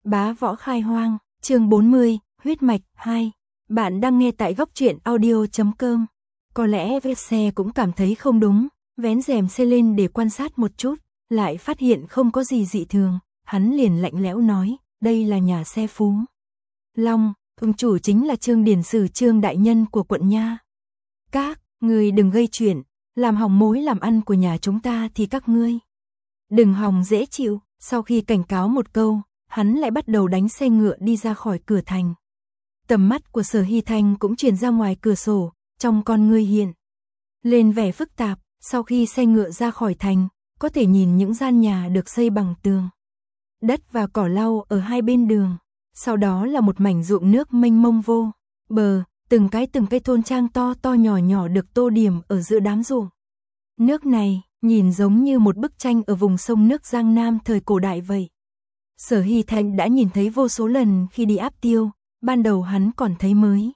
Bá võ khai hoang, chương 40, huyết mạch 2. Bạn đang nghe tại góc truyện audio.com. Có lẽ xe cũng cảm thấy không đúng, vén rèm xe lên để quan sát một chút, lại phát hiện không có gì dị thường, hắn liền lạnh lẽo nói, đây là nhà xe Phú Long, ông chủ chính là Trương Điển Sử Trương đại nhân của quận Nha. Các ngươi đừng gây chuyện, làm hỏng mối làm ăn của nhà chúng ta thì các ngươi đừng hòng dễ chịu. Sau khi cảnh cáo một câu, hắn lại bắt đầu đánh xe ngựa đi ra khỏi cửa thành. Tầm mắt của Sở Hy Thanh cũng chuyển ra ngoài cửa sổ, trong con ngươi hiện lên vẻ phức tạp. Sau khi xe ngựa ra khỏi thành, có thể nhìn những gian nhà được xây bằng tường đất và cỏ lau ở hai bên đường. Sau đó là một mảnh ruộng nước mênh mông vô bờ, từng cái thôn trang to to nhỏ nhỏ được tô điểm ở giữa đám ruộng nước này, nhìn giống như một bức tranh ở vùng sông nước Giang Nam thời cổ đại vậy. Sở Hy Thanh đã nhìn thấy vô số lần khi đi áp tiêu, ban đầu hắn còn thấy mới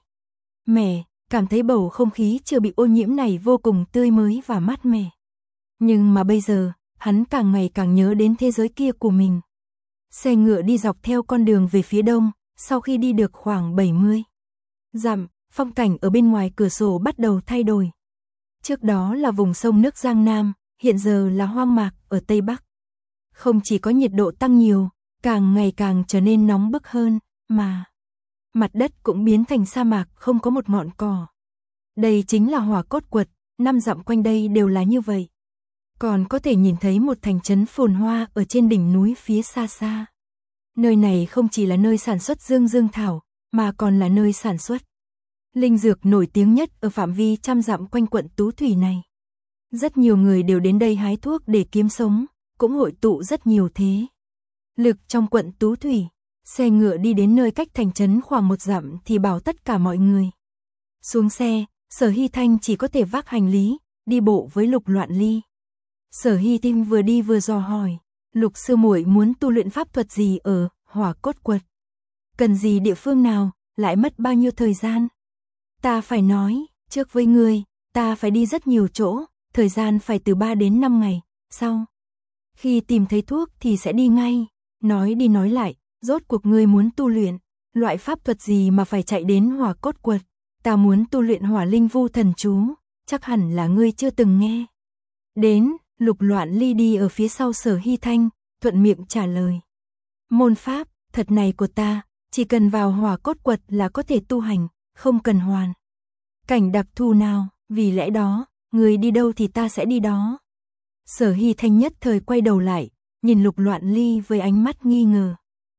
mẻ, cảm thấy bầu không khí chưa bị ô nhiễm này vô cùng tươi mới và mát mẻ. Nhưng mà bây giờ, hắn càng ngày càng nhớ đến thế giới kia của mình. Xe ngựa đi dọc theo con đường về phía đông, sau khi đi được khoảng 70 dặm, phong cảnh ở bên ngoài cửa sổ bắt đầu thay đổi. Trước đó là vùng sông nước Giang Nam, hiện giờ là hoang mạc ở Tây Bắc. Không chỉ có nhiệt độ tăng nhiều, càng ngày càng trở nên nóng bức hơn, mà mặt đất cũng biến thành sa mạc không có một ngọn cỏ. Đây chính là Hỏa Cốt Quật, 5 dặm quanh đây đều là như vậy. Còn có thể nhìn thấy một thành trấn phồn hoa ở trên đỉnh núi phía xa xa. Nơi này không chỉ là nơi sản xuất dương thảo, mà còn là nơi sản xuất linh dược nổi tiếng nhất ở phạm vi trăm dặm quanh quận Tú Thủy này. Rất nhiều người đều đến đây hái thuốc để kiếm sống, cũng hội tụ rất nhiều thế lực trong quận Tú Thủy. Xe ngựa đi đến nơi cách thành trấn khoảng 1 dặm thì bảo tất cả mọi người xuống xe. Sở Hy Thanh chỉ có thể vác hành lý, đi bộ với Lục Loạn Ly. Sở Hy Thanh vừa đi vừa dò hỏi, Lục sư muội muốn tu luyện pháp thuật gì ở Hỏa Cốt Quật? Cần gì địa phương nào, lại mất bao nhiêu thời gian? Ta phải nói, trước với ngươi, ta phải đi rất nhiều chỗ, thời gian phải từ 3 đến 5 ngày, sau khi tìm thấy thuốc thì sẽ đi ngay. Nói đi nói lại, rốt cuộc ngươi muốn tu luyện loại pháp thuật gì mà phải chạy đến Hỏa Cốt Quật? Ta muốn tu luyện Hỏa Linh Vu thần chú, chắc hẳn là ngươi chưa từng nghe đến. Lục Loạn Ly đi ở phía sau Sở Hy Thanh, thuận miệng trả lời. Môn pháp thật này của ta, chỉ cần vào Hỏa Cốt Quật là có thể tu hành, không cần hoàn cảnh đặc thù nào, vì lẽ đó, người đi đâu thì ta sẽ đi đó. Sở Hy Thanh nhất thời quay đầu lại, nhìn Lục Loạn Ly với ánh mắt nghi ngờ.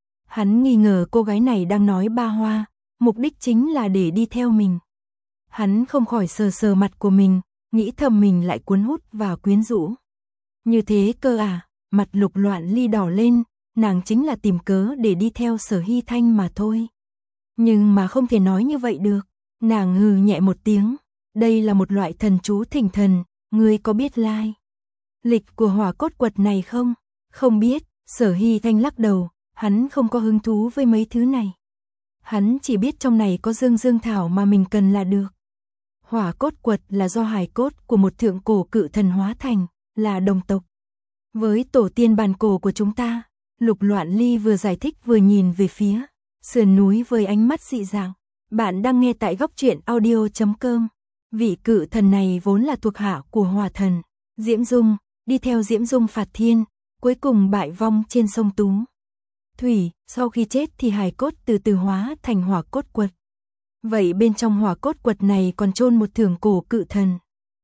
Hắn nghi ngờ cô gái này đang nói ba hoa, mục đích chính là để đi theo mình. Hắn không khỏi sờ mặt của mình, nghĩ thầm mình lại cuốn hút và quyến rũ như thế cơ à? Mặt Lục Loạn Ly đỏ lên, nàng chính là tìm cớ để đi theo Sở Hy Thanh mà thôi. Nhưng mà không thể nói như vậy được. Nàng hừ nhẹ một tiếng, đây là một loại thần chú thỉnh thần, ngươi có biết lai lịch của Hỏa Cốt Quật này không? Không biết. Sở Hy Thanh lắc đầu, hắn không có hứng thú với mấy thứ này. Hắn chỉ biết trong này có dương thảo mà mình cần là được. Hỏa Cốt Quật là do hài cốt của một thượng cổ cự thần hóa thành, là đồng tộc với tổ tiên bàn cổ của chúng ta. Lục Loạn Ly vừa giải thích vừa nhìn về phía sườn núi với ánh mắt dị dạng. Bạn đang nghe tại góc truyện audio.com. Vị cự thần này vốn là thuộc hạ của Hỏa thần Diễm Dung, đi theo Diễm Dung phạt thiên, cuối cùng bại vong trên sông Tú Thủy. Sau khi chết thì hài cốt từ từ hóa thành Hỏa Cốt Quật. Vậy bên trong Hỏa Cốt Quật này còn chôn một thượng cổ cự thần.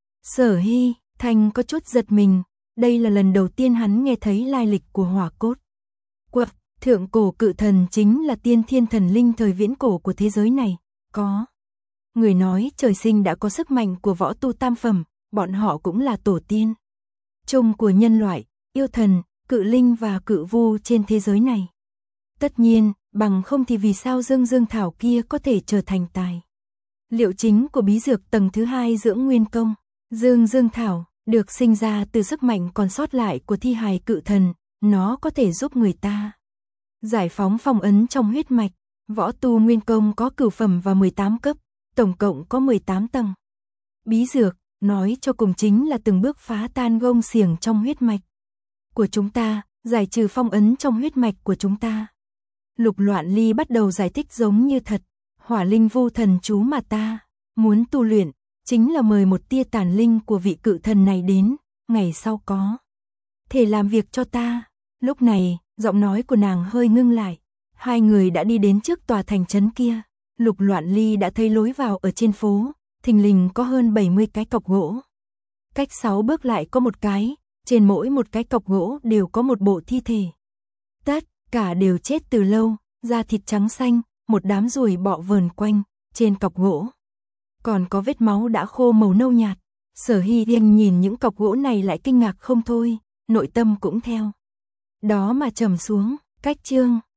Sở Hy Thanh có chút giật mình, đây là lần đầu tiên hắn nghe thấy lai lịch của Hỏa Cốt Quật. Thượng cổ cự thần chính là tiên thiên thần linh thời viễn cổ của thế giới này. Có người nói trời sinh đã có sức mạnh của võ tu tam phẩm, bọn họ cũng là tổ tiên chung của nhân loại, yêu thần, cự linh và cự vu trên thế giới này. Tất nhiên, bằng không thì vì sao dương thảo kia có thể trở thành tài liệu chính của bí dược tầng thứ 2 dưỡng nguyên công. Dương thảo được sinh ra từ sức mạnh còn sót lại của thi hài cự thần, nó có thể giúp người ta giải phóng phong ấn trong huyết mạch. Võ tu nguyên công có cửu phẩm và 18 cấp, tổng cộng có 18 tầng. Bí dược, nói cho cùng chính là từng bước phá tan gông xiềng trong huyết mạch của chúng ta, giải trừ phong ấn trong huyết mạch của chúng ta. Lục Loạn Ly bắt đầu giải thích giống như thật. Hỏa linh vu thần chú mà ta muốn tu luyện, chính là mời một tia tàn linh của vị cự thần này đến, ngày sau có thể làm việc cho ta. Lúc này, giọng nói của nàng hơi ngưng lại. Hai người đã đi đến trước tòa thành trấn kia. Lục Loạn Ly đã thấy lối vào ở trên phố, thình lình có hơn 70 cái cọc gỗ. Cách 6 bước lại có một cái, trên mỗi một cái cọc gỗ đều có một bộ thi thể. Tất cả đều chết từ lâu, da thịt trắng xanh, một đám ruồi bọ vờn quanh trên cọc gỗ. Còn có vết máu đã khô màu nâu nhạt. Sở Hy Yên nhìn những cọc gỗ này lại kinh ngạc không thôi, nội tâm cũng theo đó mà trầm xuống. Cách chương